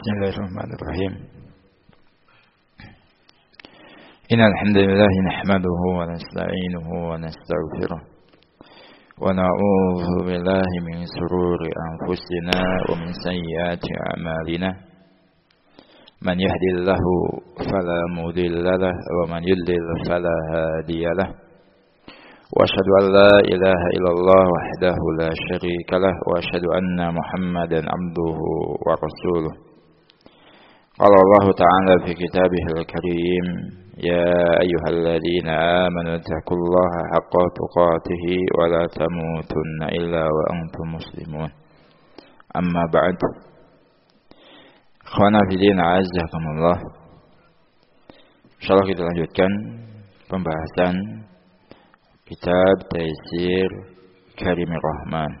Bismillahirrahmanirrahim. Innal hamdalillah nahmaduhu wa nasta'inuhu wa nastaghfiruh wa na'udzu billahi min shururi anfusina wa min sayyiati a'malina. Man yahdihillahu fala mudilla lahu wa man yudlil fala hadiya lahu. Wa asyhadu an la ilaha illallah wahdahu la syarika lahu wa asyhadu anna Muhammadan abduhu wa rasuluh. Qala Allah Ta'ala fi kitabihil karim, ya ayyuhalladzina amanu taqullaha haqqa tuqatih wa la tamutunna illa wa antum muslimun. Amma ba'd. Ikhwana fillah a'azzakumullah. Insyaallah kita lanjutkan pembahasan kitab Taysir Karimir Rahman.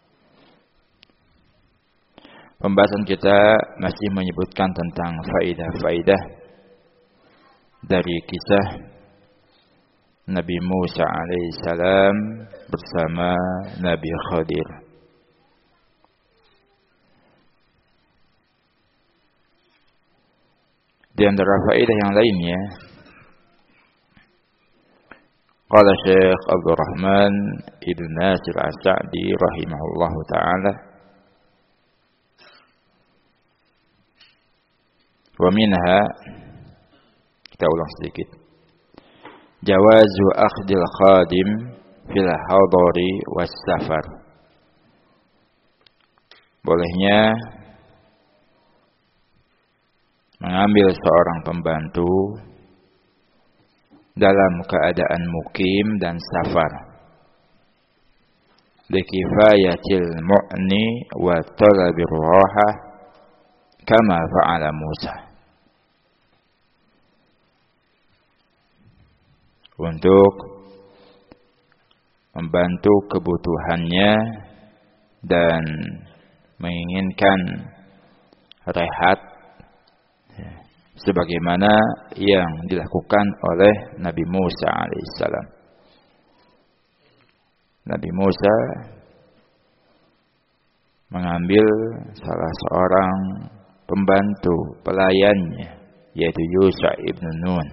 Pembahasan kita masih menyebutkan tentang faidah-faidah dari kisah Nabi Musa alaihissalam bersama Nabi Khadir. Di antara faidah yang lainnya, qala Syekh Abdul Rahman Ibn Nasir As-Sa'di rahimahullahu ta'ala, wa minha, kita ulang sedikit, jawazu akhdil khadim fil hadari was safar. Bolehnya mengambil seorang pembantu dalam keadaan mukim dan safar. Likifayatil mu'ni wa talabir rahah kama fa'ala Musa. Untuk membantu kebutuhannya dan menginginkan rehat sebagaimana yang dilakukan oleh Nabi Musa alaihissalam. Nabi Musa mengambil salah seorang pembantu pelayannya, yaitu Yusha ibn Nun.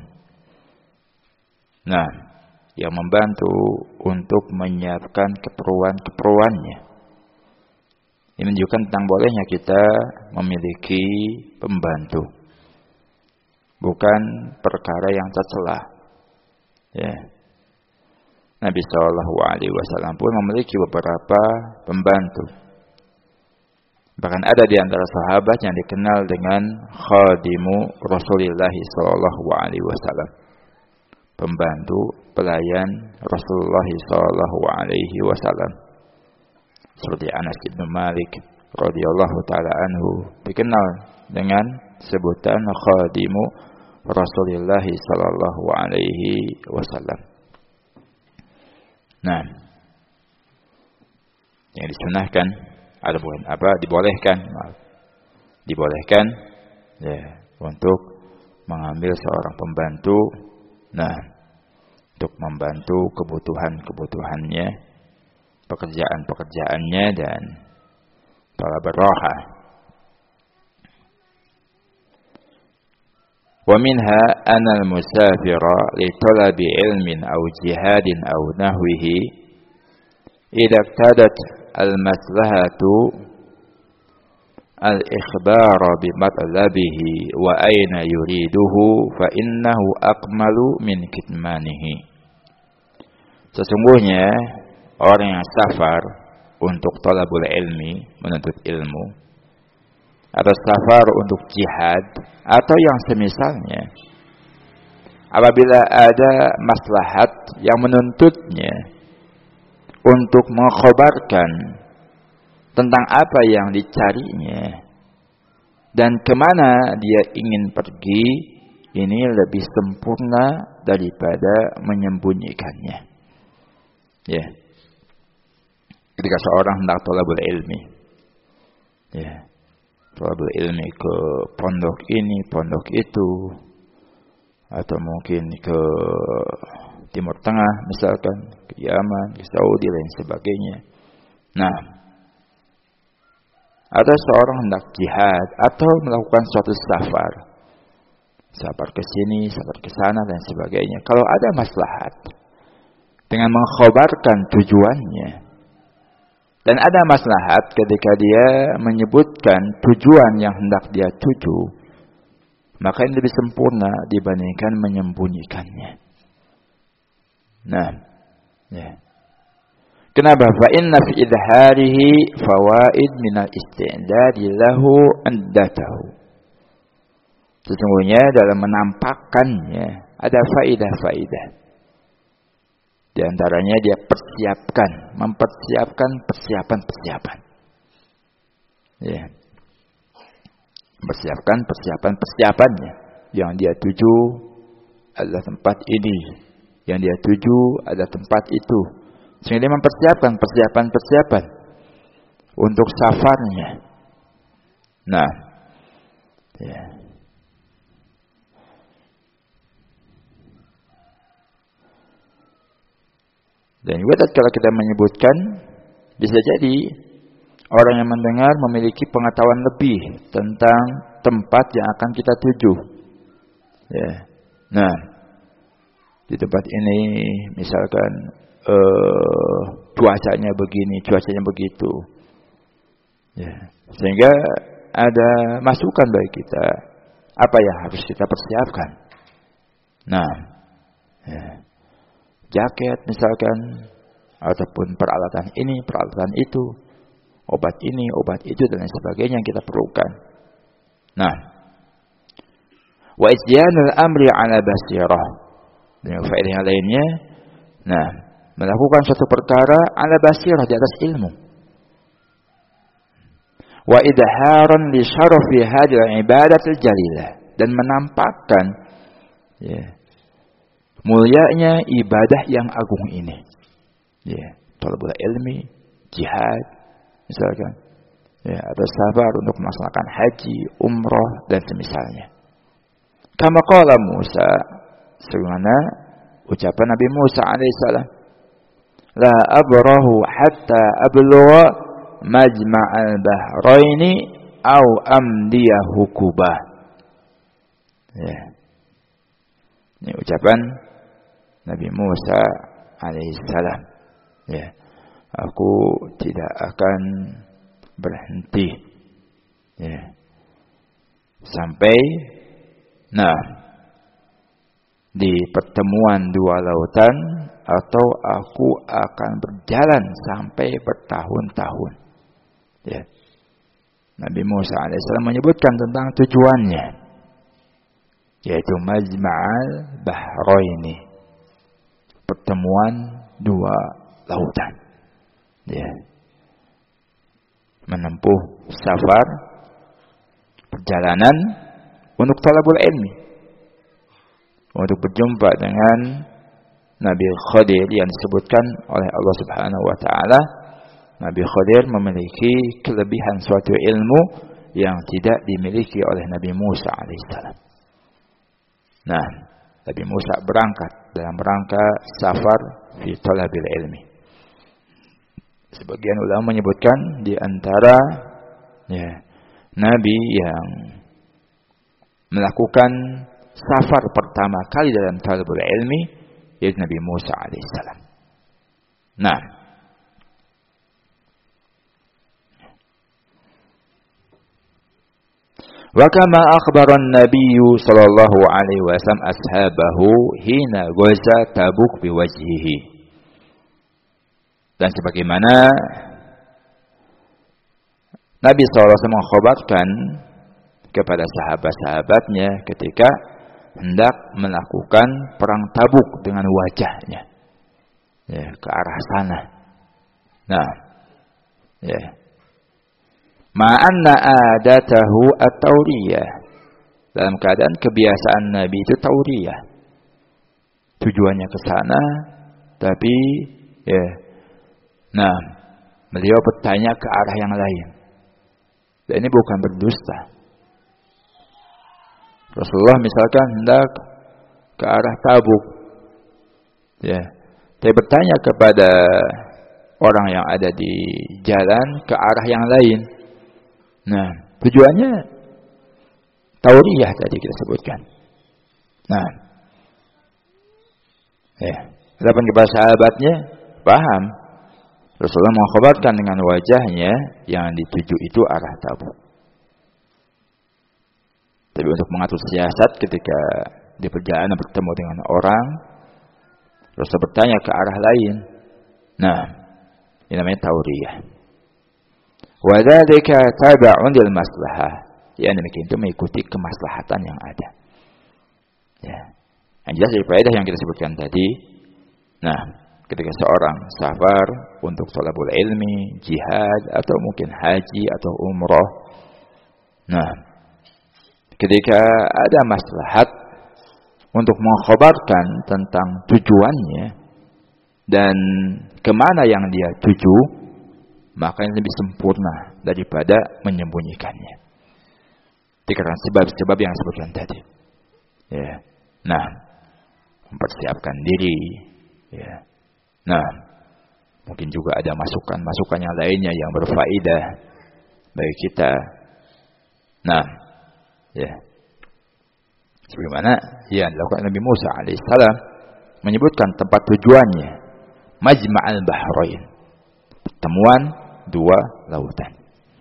Nah, yang membantu untuk menyiapkan keperluan-keperluannya. Ini menunjukkan tentang bolehnya kita memiliki pembantu. Bukan perkara yang tercela. Ya. Nabi SAW pun memiliki beberapa pembantu. Bahkan ada di antara sahabat yang dikenal dengan khadimu Rasulullah SAW. Pembantu pelayan Rasulullah SAW. Seperti Anas bin Malik radhiyallahu taala anhu dikenal dengan sebutan khadimu Rasulullah SAW. Nah, yang disunahkan ada bukan apa dibolehkan ya untuk mengambil seorang pembantu, nah, untuk membantu kebutuhannya, pekerjaannya dan talab ar-rahah. Wa minha anna al-musafira li talabi ilmin aw jihadin aw nahwihi idza iqtadat al-maslahatu al-ikhbar bi matlabihi wa aina yuriduhu fa innahu akmalu min kitmanihi. Sesungguhnya orang yang safar untuk talabul ilmi, menuntut ilmu, atau safar untuk jihad atau yang semisalnya, apabila ada maslahat yang menuntutnya untuk mengkhabarkan tentang apa yang dicarinya dan kemana dia ingin pergi, ini lebih sempurna daripada menyembunyikannya. Ya. Ketika seorang hendak thalabul ilmi, ya, thalabul ilmi ke pondok ini, pondok itu, atau mungkin ke Timur Tengah misalkan, ke Yaman, ke Saudi, lain sebagainya. Nah, ada seorang hendak jihad atau melakukan suatu safar ke sini, safar ke sana dan sebagainya. Kalau ada maslahat dengan mengkhabarkan tujuannya, dan ada maslahat ketika dia menyebutkan tujuan yang hendak dia tuju, maka ini lebih sempurna dibandingkan menyembunyikannya. Nah, ya. Kenapa? Fa inna fi idharihi fawaid minal isti'dadi lahu andatahu. Sesungguhnya dalam menampakkannya ada faidah-faidah. Di antaranya dia mempersiapkan persiapan-persiapan. Ya. Mempersiapkan persiapan-persiapannya. Yang dia tuju adalah tempat ini, yang dia tuju adalah tempat itu. Sehingga dia mempersiapkan persiapan-persiapan untuk safarnya. Nah, ya. Dan juga kalau kita menyebutkan, bisa jadi orang yang mendengar memiliki pengetahuan lebih tentang tempat yang akan kita tuju. Ya. Nah, di tempat ini misalkan cuacanya begini, cuacanya begitu. Ya. Sehingga ada masukan bagi kita apa yang harus kita persiapkan. Nah, ya. Jaket misalkan, ataupun peralatan ini, peralatan itu, obat ini, obat itu, dan lain sebagainya yang kita perlukan. Nah, wa isyanul amri ala basirah. Dan faedah yang lainnya, nah, melakukan suatu perkara ala basirah, di atas ilmu. Wa idharan li syarafi hadhihi ibadatil jalilah, dan menampakkan ya, mulianya ibadah yang agung ini. Ya, thalabul ilmi, jihad misalkan. Ya, atau sabar untuk melaksanakan haji, umrah dan semisalnya. Kama qala Musa, sebagaimana ucapan Nabi Musa alaihissalam, la abrahu hatta ablugha majma'al bahraini au amdiya hukubah. Ya. Ini ucapan Nabi Musa alaihissalam. Ya, aku tidak akan berhenti. Ya, sampai, di pertemuan dua lautan, atau aku akan berjalan sampai bertahun-tahun. Ya, Nabi Musa alaihissalam menyebutkan tentang tujuannya, yaitu Majma'al Bahraini, pertemuan dua lautan. Ya. Menempuh safar, perjalanan untuk talabul ilmi, untuk berjumpa dengan Nabi Khadir yang disebutkan oleh Allah Subhanahu wa taala. Nabi Khadir memiliki kelebihan suatu ilmu yang tidak dimiliki oleh Nabi Musa alaihissalam. Nah, Nabi Musa berangkat dalam rangka safar fi talabil ilmi. Sebagian ulama menyebutkan di antara nabi yang melakukan safar pertama kali dalam talabul ilmi yaitu Nabi Musa alaihissalam. Nah, wa kama akhbara an-nabiy sallallahu alaihi wasallam ashabahu hina ghaza Tabuk biwajhihi. Dan sebagaimana Nabi SAW mengkhabarkan kepada sahabat-sahabatnya ketika hendak melakukan perang Tabuk dengan wajahnya ke arah sana. Nah, ma'anna adatahu at-tauriyah, dalam keadaan kebiasaan Nabi itu tauriyah, tujuannya ke sana, tapi beliau bertanya ke arah yang lain. Dan ini bukan berdusta. Rasulullah misalkan hendak ke arah Tabuk, dia bertanya kepada orang yang ada di jalan ke arah yang lain. Nah, tujuannya tauriyah tadi kita sebutkan. Nah, adapun kepada sahabatnya paham. Rasulullah mengkhabarkan dengan wajahnya yang dituju itu arah Tabuk. Tapi untuk mengatur siasat ketika di perjalanan bertemu dengan orang, Rasul bertanya ke arah lain. Nah, ini namanya tauriyah. Wa dzalika tab'un lil maslahah. Ya, demikian itu mengikuti kemaslahatan yang ada. Ya. Yang jelas dari faedah yang kita sebutkan tadi. Nah, ketika seorang safar untuk thalabul ilmi, jihad atau mungkin haji atau umrah. Nah, ketika ada maslahat untuk mengkhabarkan tentang tujuannya dan kemana yang dia tuju, maka ini lebih sempurna daripada menyembunyikannya. Dikarenakan sebab-sebab yang disebutkan tadi. Ya. Nah, mempersiapkan diri. Ya. Nah, mungkin juga ada masukan-masukan yang lainnya yang berfaedah bagi kita. Nah, ya. Sebagaimana yang dilakukan Nabi Musa alaihissalam menyebutkan tempat tujuannya, Majma'al Bahrain, pertemuan dua lautan.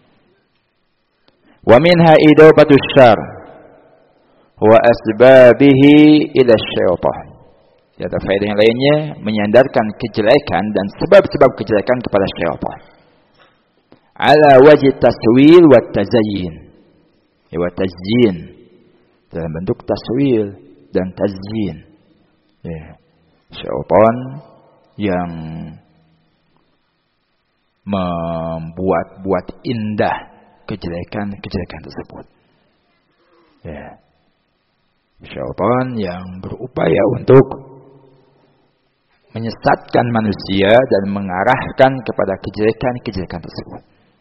Wa minha idabatus syarr wa asbabihi ila syaitan. Ada faedah yang lainnya menyandarkan kejelekan dan sebab-sebab kejelekan kepada syaitan. Ala wajhi taswil wa tazayyin. Wa tazyin dalam bentuk taswil dan tazyin. Ya. Syaitan yang membuat indah kejelekan tersebut. Ya. Syaitan yang berupaya untuk menyesatkan manusia dan mengarahkan kepada kejelekan tersebut.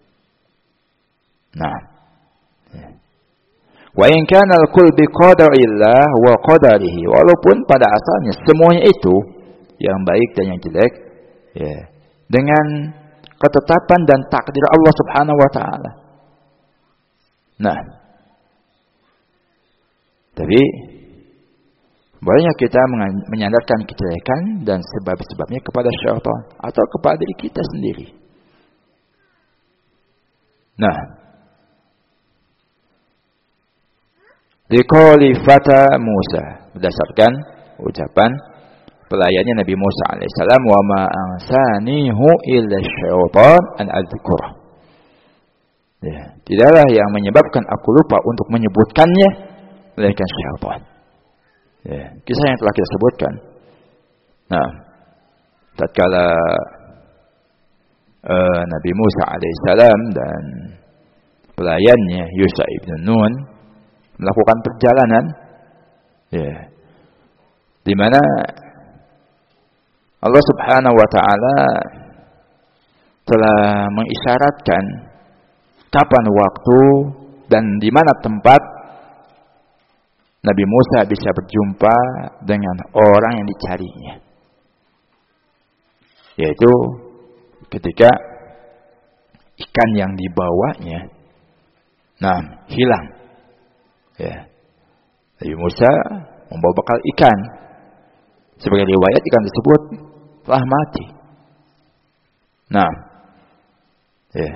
Nah, ya. Wa in kana al-kull bi qadarillah wa qadarihi, walaupun pada asalnya semuanya itu yang baik dan yang jelek ya dengan ketetapan dan takdir Allah Subhanahu wa taala. Nah, tapi banyak kita menyandarkan kejelekan dan sebab-sebabnya kepada syaitan atau kepada diri kita sendiri. Nah, liqauli fata Musa, berdasarkan ucapan pelayannya Nabi Musa alaihissalam, wa ma ansanihu illa syaitan an adzkurah. Ya, tidaklah yang menyebabkan aku lupa untuk menyebutkannya melainkan syaitan. Ya, kisah yang telah kita sebutkan. Nah, tatkala Nabi Musa alaihissalam dan pelayannya Yusha ibn Nun melakukan perjalanan, ya, di mana Allah Subhanahu wa taala telah mengisyaratkan kapan waktu dan di mana tempat Nabi Musa bisa berjumpa dengan orang yang dicarinya. Yaitu ketika ikan yang dibawanya hilang. Ya. Nabi Musa membawa bekal ikan. Sebagai riwayat ikan tersebut telah mati. Nah, ya.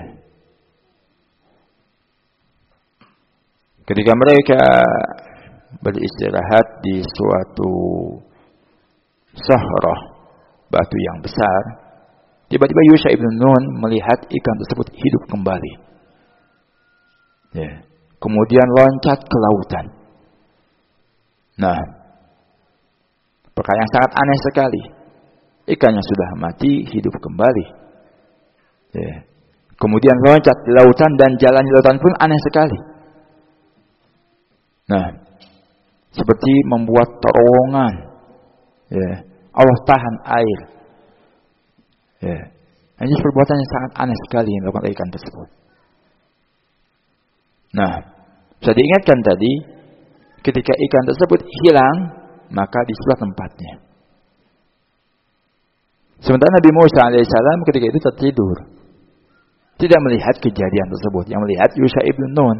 Ketika mereka beristirahat di suatu sahrah, batu yang besar, tiba-tiba Yusha ibn Nun melihat ikan tersebut hidup kembali. Ya. Kemudian loncat ke lautan. Nah, perkara yang sangat aneh sekali. Ikan yang sudah mati hidup kembali. Ya. Kemudian loncat di lautan dan jalan di lautan pun aneh sekali. Nah, seperti membuat terowongan. Ya. Allah tahan air. Ya. Ini perbuatan yang sangat aneh sekali yang dilakukan ikan tersebut. Nah, bisa diingatkan tadi, ketika ikan tersebut hilang, maka disitulah tempatnya. Sementara Nabi Musa alaihissalam ketika itu tertidur. tidak melihat kejadian tersebut, yang melihat Yusha ibn Nun.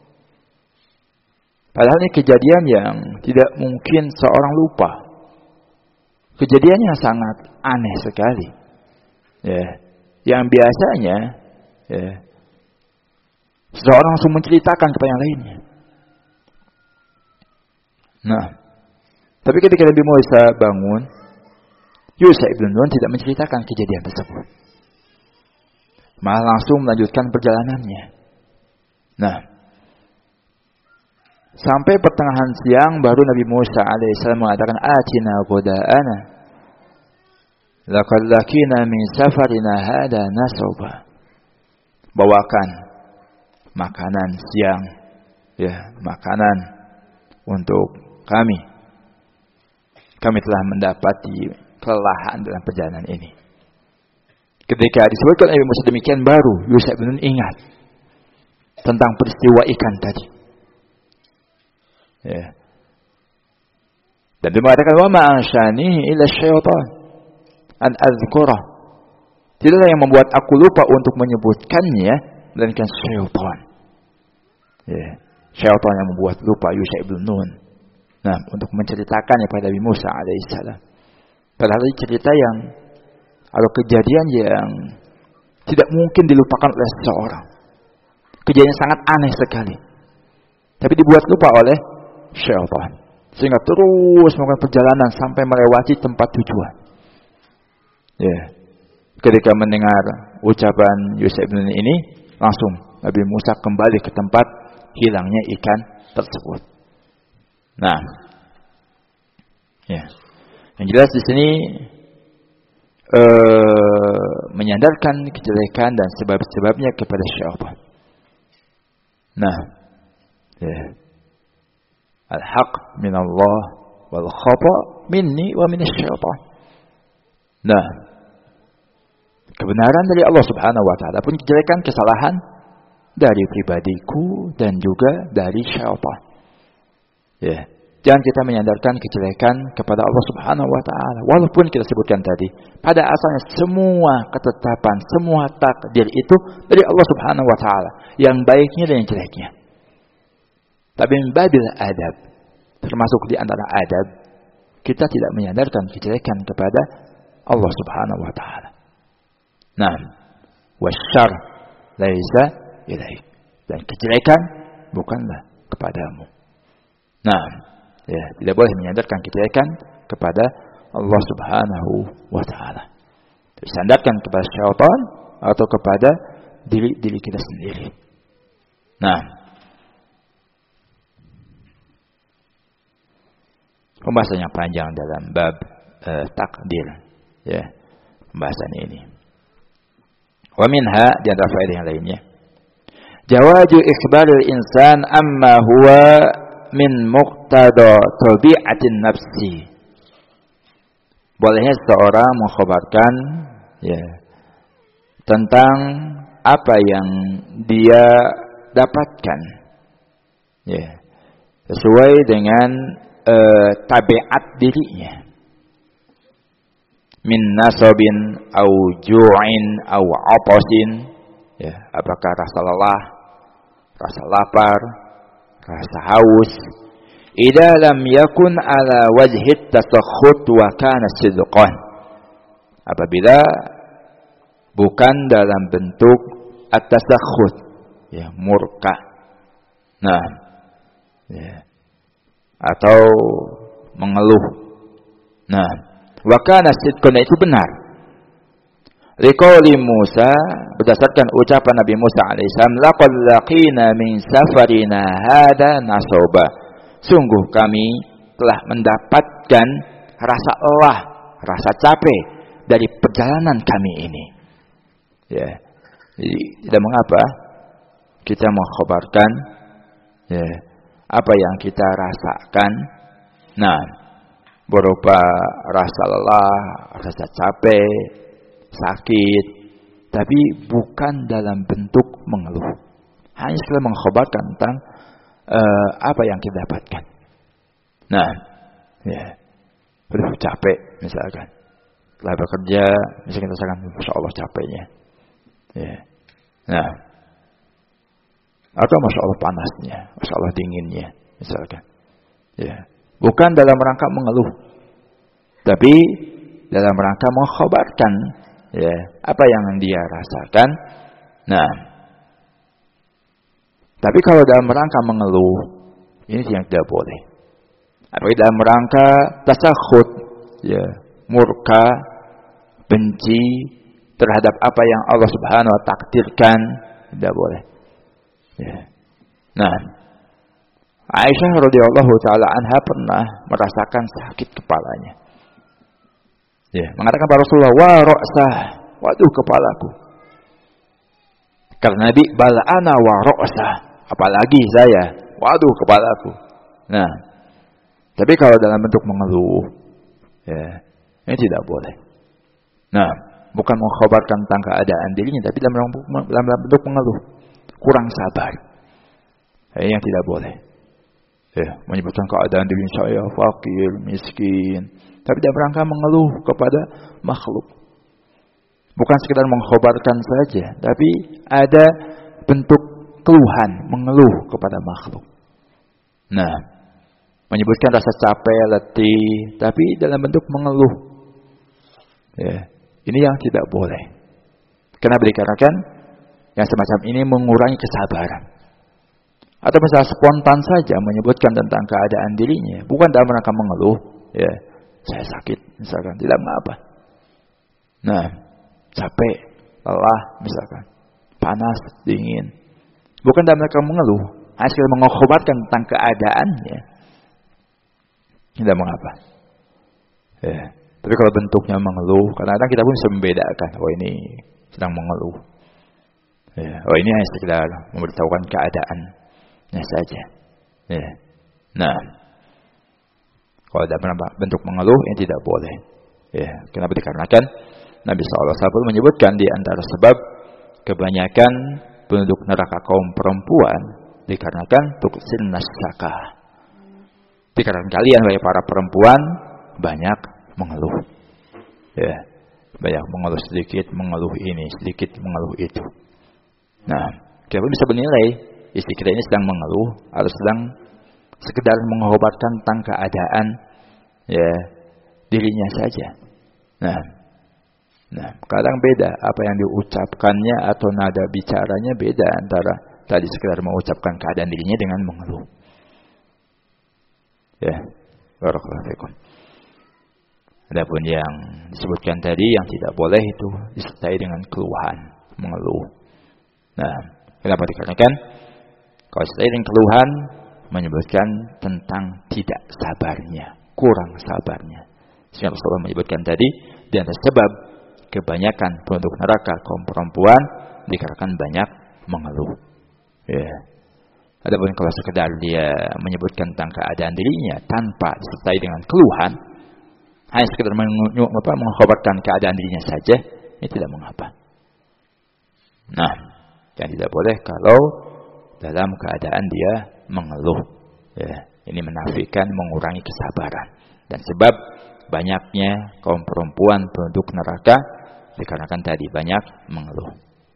Padahal ini kejadian yang tidak mungkin seorang lupa. Kejadian yang sangat aneh sekali. Ya, yang biasanya ya, seseorang langsung menceritakan kepada yang lainnya. Nah, tapi ketika Nabi Musa bangun, Yusha ibn Nun tidak menceritakan kejadian tersebut, malah langsung melanjutkan perjalanannya. Nah, sampai pertengahan siang baru Nabi Musa alaihissalam mengatakan, "Atina ghada'ana, laqad laqina min safarina hada nasaba." Bawakan makanan siang, ya, makanan untuk kami. Kami telah mendapati kelelahan dalam perjalanan ini. Ketika disebutkan Nabi Musa demikian, baru Yusha bin Nun ingat tentang peristiwa ikan tadi. Ya. Dan dia mengatakan, "Wa ma anshani illa syaitan an azkurah." Tidaklah yang membuat aku lupa untuk menyebutkannya melainkan syaitan. Ya. Syaitan yang membuat lupa Yusha bin Nun. Nah, untuk menceritakannya pada Nabi Musa alaihissalam. Padahal ini cerita yang atau kejadian yang tidak mungkin dilupakan oleh seseorang. Kejadian yang sangat aneh sekali. Tapi dibuat lupa oleh syaitan. Sehingga terus melakukan perjalanan sampai melewati tempat tujuan. Ya. Ketika mendengar ucapan Yusha bin Nun ini, langsung Nabi Musa kembali ke tempat hilangnya ikan tersebut. Nah, ya, yang jelas di sini menyandarkan kejelekan dan sebab-sebabnya kepada syaitan. Nah, ya, al-haq min Allah wal khata minni wa min syaitan. Nah, kebenaran dari Allah Subhanahu wa taala, pun kejelekan, kesalahan dari pribadiku dan juga dari syaitan. Ya, jangan kita menyandarkan kejelekan kepada Allah Subhanahu wa taala. Walaupun kita sebutkan tadi, pada asalnya semua ketetapan, semua takdir itu dari Allah Subhanahu wa taala, yang baiknya dan yang jeleknya. Tapi min babil adab, termasuk di antara adab, kita tidak menyandarkan kejelekan kepada Allah Subhanahu wa taala. Nah, wasyarr laisa ilaik, dan kejelekan bukanlah kepadamu. Nah, ya, tidak boleh menyandarkan kejelekan kepada Allah Subhanahu wa taala. Disandarkan kepada syaitan atau kepada diri kita sendiri. Nah, pembahasannya panjang dalam bab takdir, ya, pembahasan ini. Wa minha, di antara faedah yang lainnya, jawazu ikhbaril insan amma huwa min muqtada tabi'atin nafsi. Bolehnya seseorang mengkhabarkan, ya, tentang apa yang dia dapatkan, ya, sesuai dengan tabiat dirinya. Min nasabin au ju'in au atasin, ya, apakah rasa lelah, rasa lapar, rasa haus, idza lam yakun ala wajhi tasakhut wa kana sidqan, apabila bukan dalam bentuk at-tasakhut, ya, murka. Nah, ya, atau mengeluh. Nah, wa kana sidqan, itu benar. Liqauli Musa, berdasarkan ucapan Nabi Musa alaihissalam, laqad laqina min safarina hada nasaba. Sungguh kami telah mendapatkan rasa lelah, rasa capek dari perjalanan kami ini. Ya. Jadi tidak mengapa kita mengkhabarkan, ya, apa yang kita rasakan. Nah, berupa rasa lelah, rasa capek, sakit, tapi bukan dalam bentuk mengeluh. Hanya sekedar mengkhabarkan tentang apa yang kita dapatkan. Nah, ya, capek misalkan, setelah bekerja, misalkan kita rasakan, masya Allah capeknya. Ya. Nah, atau masya Allah panasnya, masya Allah dinginnya, misalkan. Ya, bukan dalam rangka mengeluh, tapi dalam rangka mengkhabarkan ya apa yang dia rasakan. Nah, tapi kalau dalam rangka mengeluh, ini yang tidak boleh. Apalagi dalam rangka tasakhut, ya, murka, benci terhadap apa yang Allah Subhanahu wa takdirkan, tidak boleh. Ya. Nah, Aisyah radhiyallahu taala anha pernah merasakan sakit kepalanya. Ya, mengatakan kepada Rasulullah, "Wa ra'sah, waduh kepalaku." Karena Nabi bala'ana wa ra'sah, apalagi saya, waduh kepalaku. Nah, tapi kalau dalam bentuk mengeluh, ya, ini tidak boleh. Nah, bukan mengkhabarkan tentang keadaan dirinya, tapi dalam bentuk mengeluh, kurang sabar. Ini yang tidak boleh. Ya, menyebutkan keadaan diri saya fakir, miskin, tapi dalam rangka mengeluh kepada makhluk. Bukan sekedar mengkhabarkan saja, tapi ada bentuk keluhan, mengeluh kepada makhluk. Nah, menyebutkan rasa capek, letih, tapi dalam bentuk mengeluh. Ya, ini yang tidak boleh. Kenapa dikarenakan yang semacam ini mengurangi kesabaran. Atau misalnya spontan saja menyebutkan tentang keadaan dirinya, bukan dalam rangka mengeluh, ya, saya sakit, misalkan, tidak mengapa. Nah, capek, lelah, misalkan, panas, dingin, bukan dalam rangka mengeluh, hanya sekedar mengkhabarkan tentang keadaannya, tidak mengapa. Ya, tapi kalau bentuknya mengeluh, kadang-kadang kita pun bisa membedakan, oh ini sedang mengeluh, ya, oh ini hanya sekedar memberitahukan keadaan. Nah saja. Ya. Nah, kalau ada bentuk mengeluh yang tidak boleh. Ya, kenapa dikarenakan Nabi SAW menyebutkan di antara sebab kebanyakan penduduk neraka kaum perempuan dikarenakan tuksin nasyaka. Dikarenakan kalian wahai para perempuan banyak mengeluh. Ya, banyak mengeluh sedikit, mengeluh ini, sedikit mengeluh itu. Nah, kita pun bisa menilai istri kita ini sedang mengeluh atau sedang sekedar mengkhabarkan tentang keadaan ya dirinya saja. Nah, kadang beda apa yang diucapkannya atau nada bicaranya beda antara tadi sekedar mengucapkan keadaan dirinya dengan mengeluh. Ya, barakallahu fikum. Adapun yang disebutkan tadi yang tidak boleh itu disertai dengan keluhan, mengeluh. Nah, kenapa dikarenakan kalau selain keluhan menyebutkan tentang tidak sabarnya, kurang sabarnya. Sehingga Rasulullah menyebutkan tadi di antara sebab kebanyakan penduduk neraka kaum perempuan dikarenakan banyak mengeluh. Ya. Adapun kalau sekedar dia menyebutkan tentang keadaan dirinya tanpa disertai dengan keluhan, hanya sekedar mengkhabarkan keadaan dirinya saja, ini tidak mengapa. Nah, yang tidak boleh kalau dalam keadaan dia mengeluh. Ya, ini menafikan, mengurangi kesabaran. Dan sebab banyaknya kaum perempuan penduduk neraka dikarenakan tadi banyak mengeluh.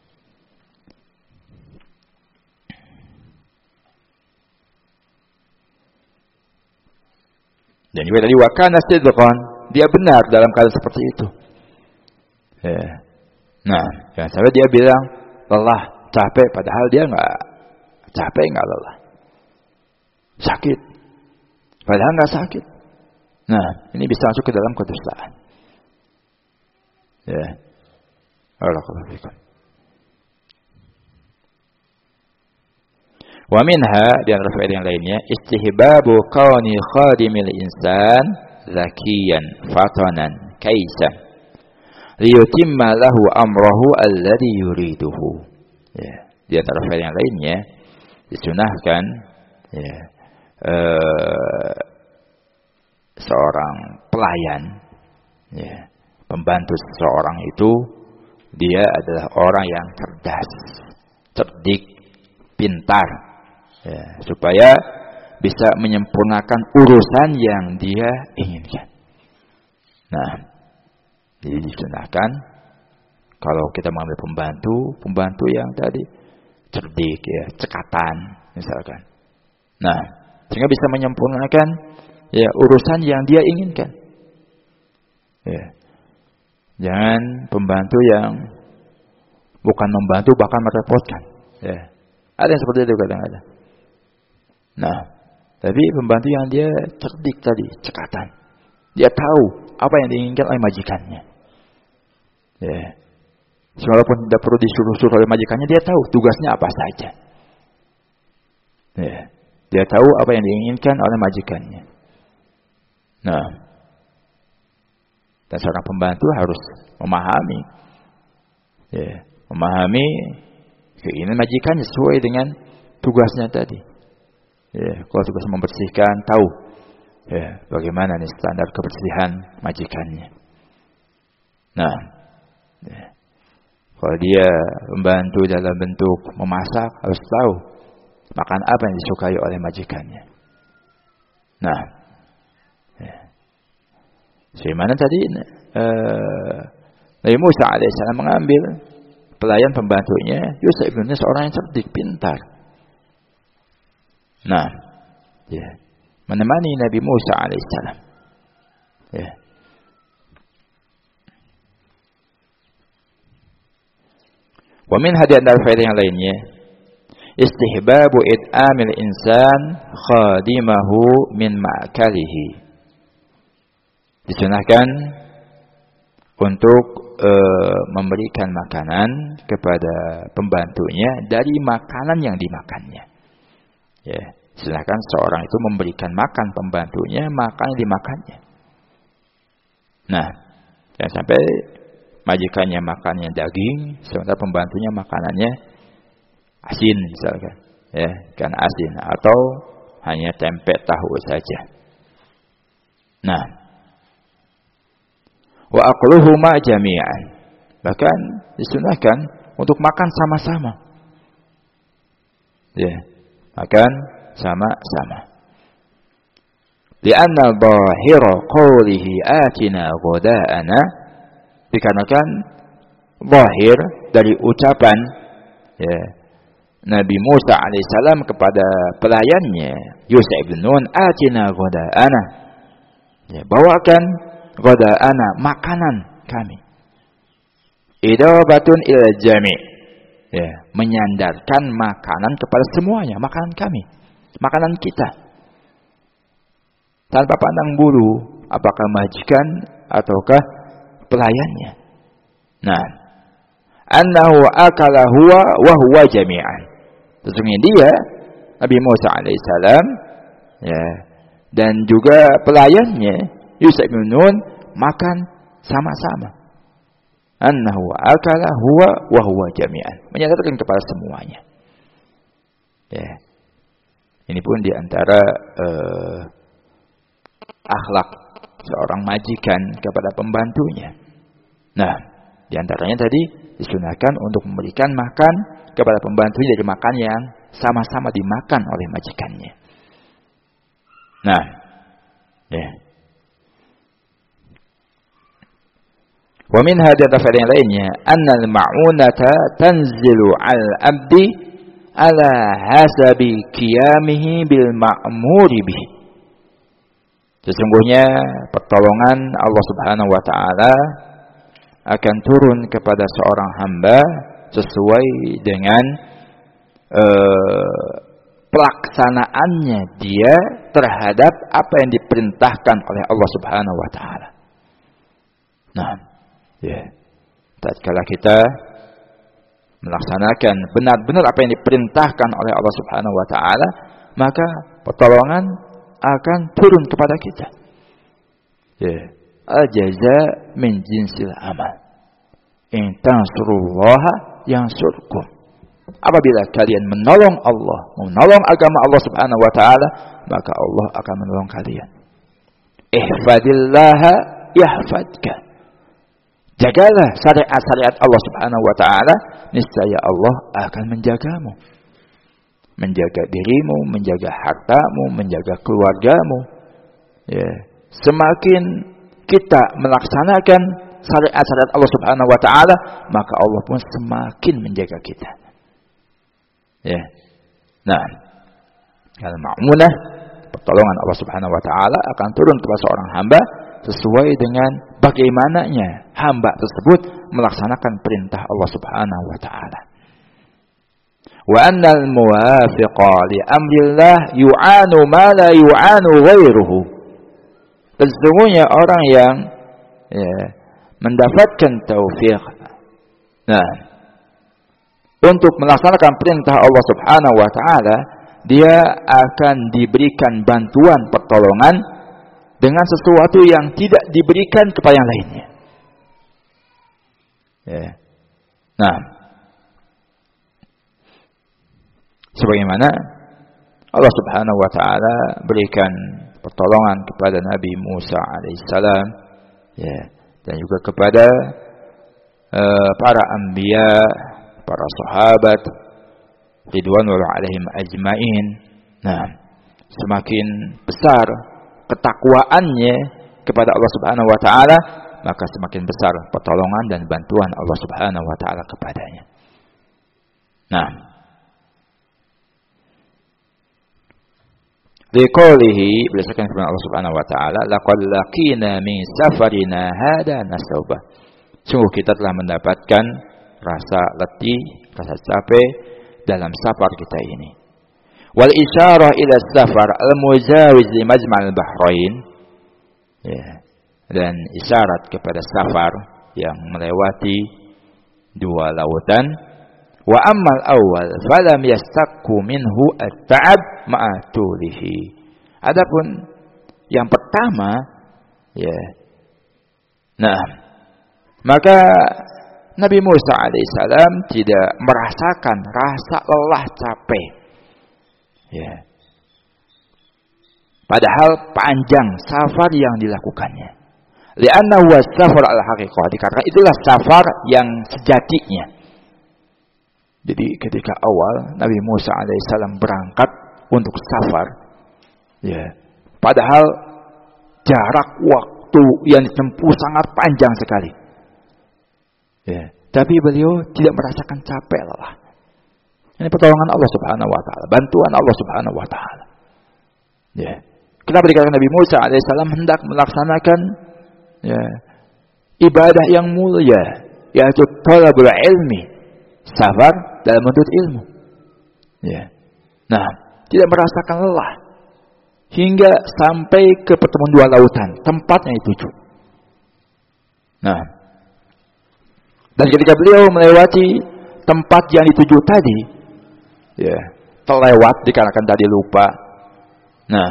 Dan juga tadi wakana sidqan, dia benar dalam keadaan seperti itu. Ya. Nah, jangan sampai dia bilang lelah, capek, padahal dia enggak capek, enggak lelah. Sakit, padahal enggak sakit. Nah, ini bisa masuk ke dalam kedustaan. Ya. Barakallahu fikum. Wa minha di antara faedah yang lainnya istihbabu kauni khadimil insan zakiyan fatanan kaisan liyutimma lahu amrahu alladhi yuriduhu. Ya, di antara faedah yang lainnya disunahkan ya, seorang pelayan ya, pembantu seseorang itu dia adalah orang yang cerdas, cerdik, pintar ya, supaya bisa menyempurnakan urusan yang dia inginkan. Nah, jadi disunahkan Kalau kita mengambil pembantu yang tadi cerdik ya, cekatan misalkan. Nah, sehingga bisa menyempurnakan ya urusan yang dia inginkan. Ya. Jangan pembantu yang bukan membantu bahkan merepotkan. Ya. Ada yang seperti itu kadang-kadang. Nah, tapi pembantu yang dia cerdik tadi, cekatan. Dia tahu apa yang diinginkan oleh majikannya. Ya. Walaupun tidak perlu disuruh-suruh oleh majikannya, dia tahu tugasnya apa saja. Ya. Dia tahu apa yang diinginkan oleh majikannya. Nah, dan seorang pembantu harus memahami, ya, memahami keinginan majikannya sesuai dengan tugasnya tadi. Ya, kalau tugas membersihkan, tahu ya bagaimana nih standar kebersihan majikannya. Nah, ya, kalau dia membantu dalam bentuk memasak, harus tahu makan apa yang disukai oleh majikannya. Nah, ya. Sebagaimana tadi Nabi Musa alaihissalam mengambil pelayan pembantunya Yusuf bin Nun, seorang yang cerdik, pintar. Nah, ya, menemani Nabi Musa alaihissalam. Ya. Wa min hadiah dan faedah yang lainnya, istihbabu id'amil insan khadimahu min ma'kalihi. Disunahkan untuk memberikan makanan kepada pembantunya dari makanan yang dimakannya. Ya, silakan seorang itu memberikan makan pembantunya makan yang dimakannya. Nah, jangan sampai majikannya makannya daging, sementara pembantunya makanannya asin misalkan, ya, kan asin atau hanya tempe tahu saja. Nah, wa aqluhuma jami'an, bahkan disunahkan untuk makan sama-sama. Ya, makan sama-sama. Li'anna dhahira qawlihi atina ghada'ana, dikarenakan zahir dari ucapan ya Nabi Musa alaihissalam kepada pelayannya Yusuf bin Nun, atina ghada'ana, ya, bawakan ghada'ana, makanan kami. Idabatun ila jami', ya, menyandarkan makanan kepada semuanya, makanan kami, makanan kita, tanpa pandang bulu apakah majikan ataukah pelayannya. Nah, annahu akala huwa wa huwa jami'an, sesungguhnya dia Nabi Musa alaihissalam, ya, dan juga pelayannya Yusuf bin Nun makan sama-sama. Annahu akala huwa wa huwa jami'an, menyandarkan kepada semuanya. Ya. Ini pun di antara akhlak seorang majikan kepada pembantunya. Nah, di antaranya tadi disunahkan untuk memberikan makan kepada pembantunya dari makan yang sama-sama dimakan oleh majikannya. Nah, ya. Wa min hadha faedah yang lainnya, annal ma'unata tanzilu 'al-'abdi 'ala hasabi qiyamihi bil ma'muri bihi. Sesungguhnya pertolongan Allah Subhanahu wa taala akan turun kepada seorang hamba sesuai dengan pelaksanaannya dia terhadap apa yang diperintahkan oleh Allah Subhanahu wa taala. Nah, ya, tatkala kita melaksanakan benar-benar apa yang diperintahkan oleh Allah Subhanahu wa taala, maka pertolongan akan turun kepada kita. Ya, al-jaza min jinsil amal. In tansurullaha yansurkum. Apabila kalian menolong Allah, menolong agama Allah Subhanahu wa taala, maka Allah akan menolong kalian. Ihfadillaha yahfadka. Jagalah syariat-syariat Allah Subhanahu wa taala, niscaya Allah akan menjagamu. Menjaga dirimu, menjaga hartamu, menjaga keluargamu. Ya, semakin kita melaksanakan syariat-syariat Allah Subhanahu wa taala, maka Allah pun semakin menjaga kita. Ya. Nah, al-ma'munah, pertolongan Allah Subhanahu wa taala akan turun kepada seorang hamba sesuai dengan bagaimananya hamba tersebut melaksanakan perintah Allah Subhanahu wa taala. Wa annal muwafiqa li amrillah yu'anu ma la yu'anu ghairuhu. Sesungguhnya orang yang mendapatkan taufik untuk melaksanakan perintah Allah Subhanahu wa taala, dia akan diberikan bantuan pertolongan dengan sesuatu yang tidak diberikan kepada yang lainnya. Nah, sebagaimana Allah Subhanahu wa taala berikan pertolongan kepada Nabi Musa alaihissalam, dan juga kepada para anbiya, para sahabat ridwanullah alaihim ajmain. Nah, semakin besar ketakwaannya kepada Allah Subhanahu wa taala, maka semakin besar pertolongan dan bantuan Allah Subhanahu wa taala kepadanya. Nah, liqaulihi, berdasarkan firman Allah Subhanahu wa taala, laqad laqina min safarina hada nasaba. Sungguh kita telah mendapatkan rasa letih, rasa capek dalam safar kita ini. Wal isyarah ila safar al-mujawiz li majma'al bahrain. Dan isyarat kepada safar yang melewati dua lautan. Wa ammal awal falam yastaqu minhu at-ta'ab ma'a tulihi. Adapun yang pertama, nah, maka Nabi Musa alaihissalam tidak merasakan rasa lelah capek. Padahal panjang safar yang dilakukannya. Li'annahu was-safar al-haqiqah, karena itulah safar yang sejatinya. Jadi ketika awal Nabi Musa alaihissalam berangkat untuk safar, padahal jarak waktu yang ditempuh sangat panjang sekali. Tapi beliau tidak merasakan capek lelah. Ini pertolongan Allah Subhanahu wa taala, bantuan Allah Subhanahu wa taala. Kenapa dikatakan Nabi Musa alaihissalam hendak melaksanakan ibadah yang mulia, yaitu thalabul ilmi, safar dalam menuntut ilmu. Nah, tidak merasakan lelah hingga sampai ke pertemuan dua lautan, tempatnya dituju. Nah, dan ketika beliau melewati tempat yang dituju tadi, terlewat dikarenakan tadi lupa. Nah,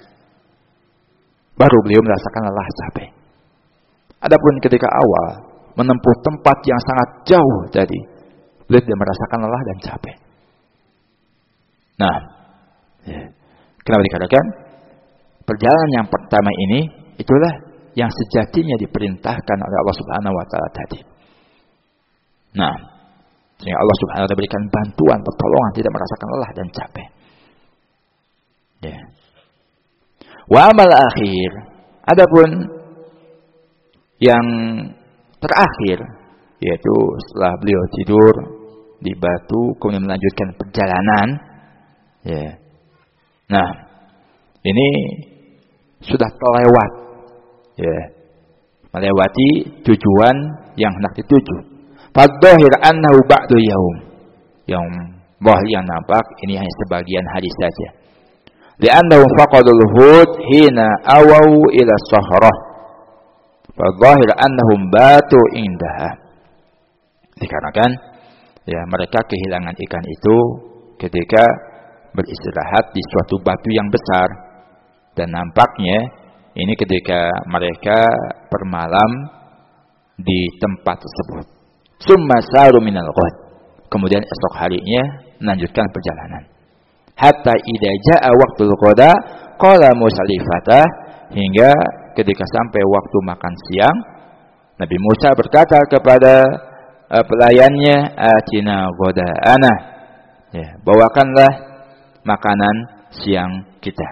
baru beliau merasakan lelah capek. Adapun ketika awal menempuh tempat yang sangat jauh tadi, beliau tidak merasakan lelah dan capek. Nah, kenapa dikatakan perjalanan yang pertama ini itulah yang sejatinya diperintahkan oleh Allah Subhanahu wa taala tadi. Nah, sehingga Allah Subhanahu wa taala berikan bantuan, pertolongan, tidak merasakan lelah dan capek. Wa amal akhir, adapun yang terakhir, yaitu setelah beliau tidur di batu kemudian melanjutkan perjalanan. Nah, ini sudah terlewat, melewati tujuan yang hendak dituju. Fadzahir annahu ba'du yaum. Yang yang nampak ini hanya sebagian hari saja. Li'annahu faqadul hud hina awau ila sahrah. Fadzahir annahum batu indaha. Dikarenakan mereka kehilangan ikan itu ketika beristirahat di suatu batu yang besar, dan nampaknya ini ketika mereka bermalam di tempat tersebut. Summa saru minal ghad, kemudian esok harinya melanjutkan perjalanan. Hatta idza jaa waqtul qada qala Musa li fatah, hingga ketika sampai waktu makan siang, Nabi Musa berkata kepada pelayannya, atina ghadaana, bawakanlah makanan siang kita.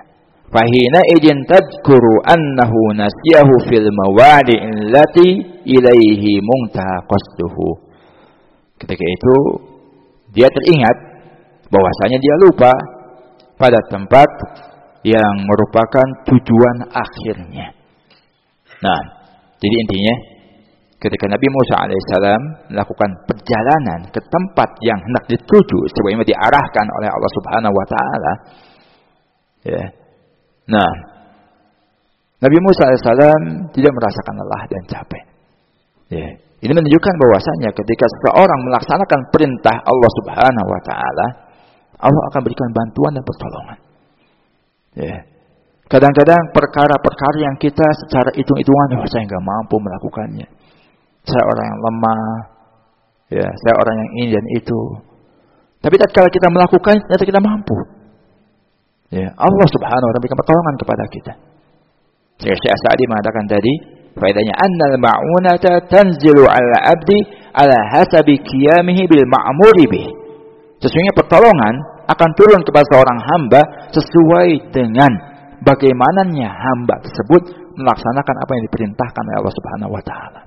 Fahina idin tadhkuru annahu nasiyahu fil mawadi'il lati ilaihi muntaha qasduhu. Ketika itu dia teringat bahwasanya dia lupa pada tempat yang merupakan tujuan akhirnya. Nah, jadi intinya ketika Nabi Musa alaihissalam melakukan perjalanan ke tempat yang hendak dituju sebagaimana diarahkan oleh Allah Subhanahu wa taala, ya. Nah, Nabi Musa alaihissalam tidak merasakan lelah dan capek. Ya. Ini menunjukkan bahwasanya ketika seseorang melaksanakan perintah Allah Subhanahu wa taala, Allah akan berikan bantuan dan pertolongan. Ya. Kadang-kadang perkara-perkara yang kita secara hitung-hitungan, saya nggak mampu melakukannya. Saya orang yang lemah, ya, saya orang yang ini dan itu. Tapi tatkala kita melakukan, ternyata kita mampu. Ya, Allah Subhanahu wa taala berikan pertolongan kepada kita. Syekh Sa'di mengatakan tadi, faedahnya annal ma'unata tanzilu 'ala 'abdi 'ala hasabi qiyamihi bil ma'muri bih. Sesungguhnya pertolongan akan turun kepada seorang hamba sesuai dengan bagaimananya hamba tersebut melaksanakan apa yang diperintahkan oleh Allah Subhanahu wa taala.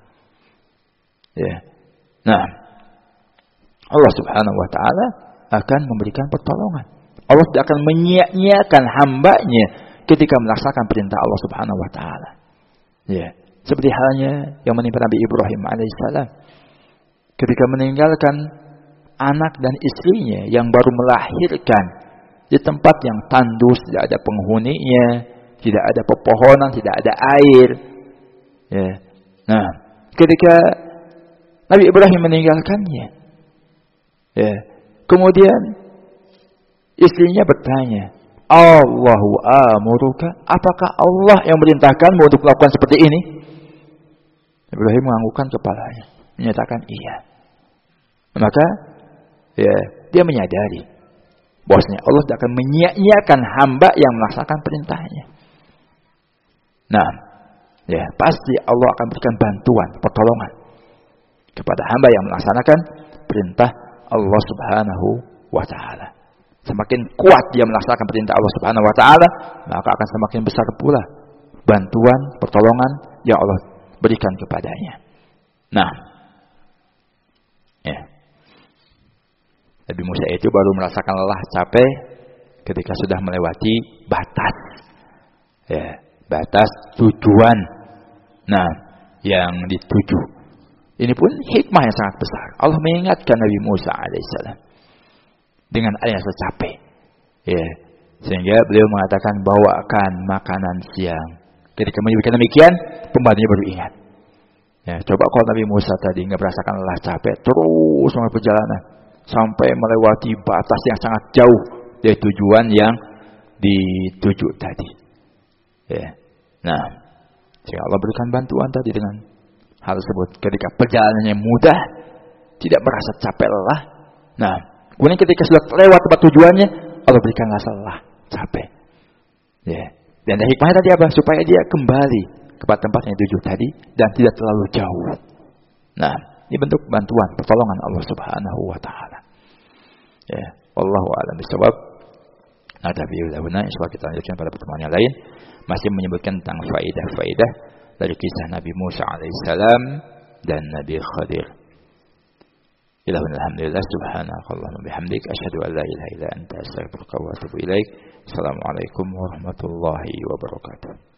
Ya. Nah, Allah Subhanahu wa taala akan memberikan pertolongan. Allah tidak akan menyia-nyiakan hambanya ketika melaksanakan perintah Allah Subhanahu wa taala. Ya, seperti halnya yang menimpa Nabi Ibrahim alaihissalam ketika meninggalkan anak dan istrinya yang baru melahirkan di tempat yang tandus, tidak ada penghuninya, tidak ada pepohonan, tidak ada air. Ya. Nah, ketika Nabi Ibrahim meninggalkannya, ya, kemudian istrinya bertanya, Allahu amuruka, apakah Allah yang merintahkanmu untuk melakukan seperti ini? Ibrahim menganggukkan kepalanya, menyatakan iya. Maka ya, dia menyadari bahwasanya Allah akan menyia-nyiakan hamba yang melaksanakan perintahnya. Nah, ya, pasti Allah akan berikan bantuan, pertolongan kepada hamba yang melaksanakan perintah Allah Subhanahu wa taala. Semakin kuat dia melaksanakan perintah Allah Subhanahu wa taala, maka akan semakin besar pula bantuan, pertolongan yang Allah berikan kepadanya. Nah, ya. Nabi Musa itu baru merasakan lelah capek ketika sudah melewati batas. Ya, batas tujuan. Nah, yang dituju. Ini pun hikmah yang sangat besar. Allah mengingatkan Nabi Musa alaihissalam dengan adanya rasa capek. Ya, sehingga beliau mengatakan bawakan makanan siang. Ketika menyebutkan demikian, pembantunya baru ingat. Ya, coba kalau Nabi Musa tadi nggak merasakan lelah capek, terus sampai perjalanan sampai melewati batas yang sangat jauh dari tujuan yang dituju tadi. Ya. Nah, sehingga Allah berikan bantuan tadi dengan hal tersebut. Ketika perjalanannya mudah, tidak merasa capek lelah. Nah, kemudian ketika sudah lewat tempat tujuannya, Allah berikan rasa lelah, capek. Ya. Dan dari hikmahnya tadi apa? Supaya dia kembali kepada tempat yang dituju tadi dan tidak terlalu jauh. Nah, ini bentuk bantuan, pertolongan Allah Subhanahu wa taala. Ya, wallahu a'lam bishawab. Nah, tapi benar, insyaallah kita lanjutkan pada pertemuan yang lain, masih menyebutkan tentang faidah-faidah dari kisah Nabi Musa alaihissalam dan Nabi Khadir. Alhamdulillah, subhanakallahumma bihamdik, asyhadu an la ilaha illa anta, astaghfiruka wa atubu ilaik. Assalamualaikum warahmatullahi wabarakatuh.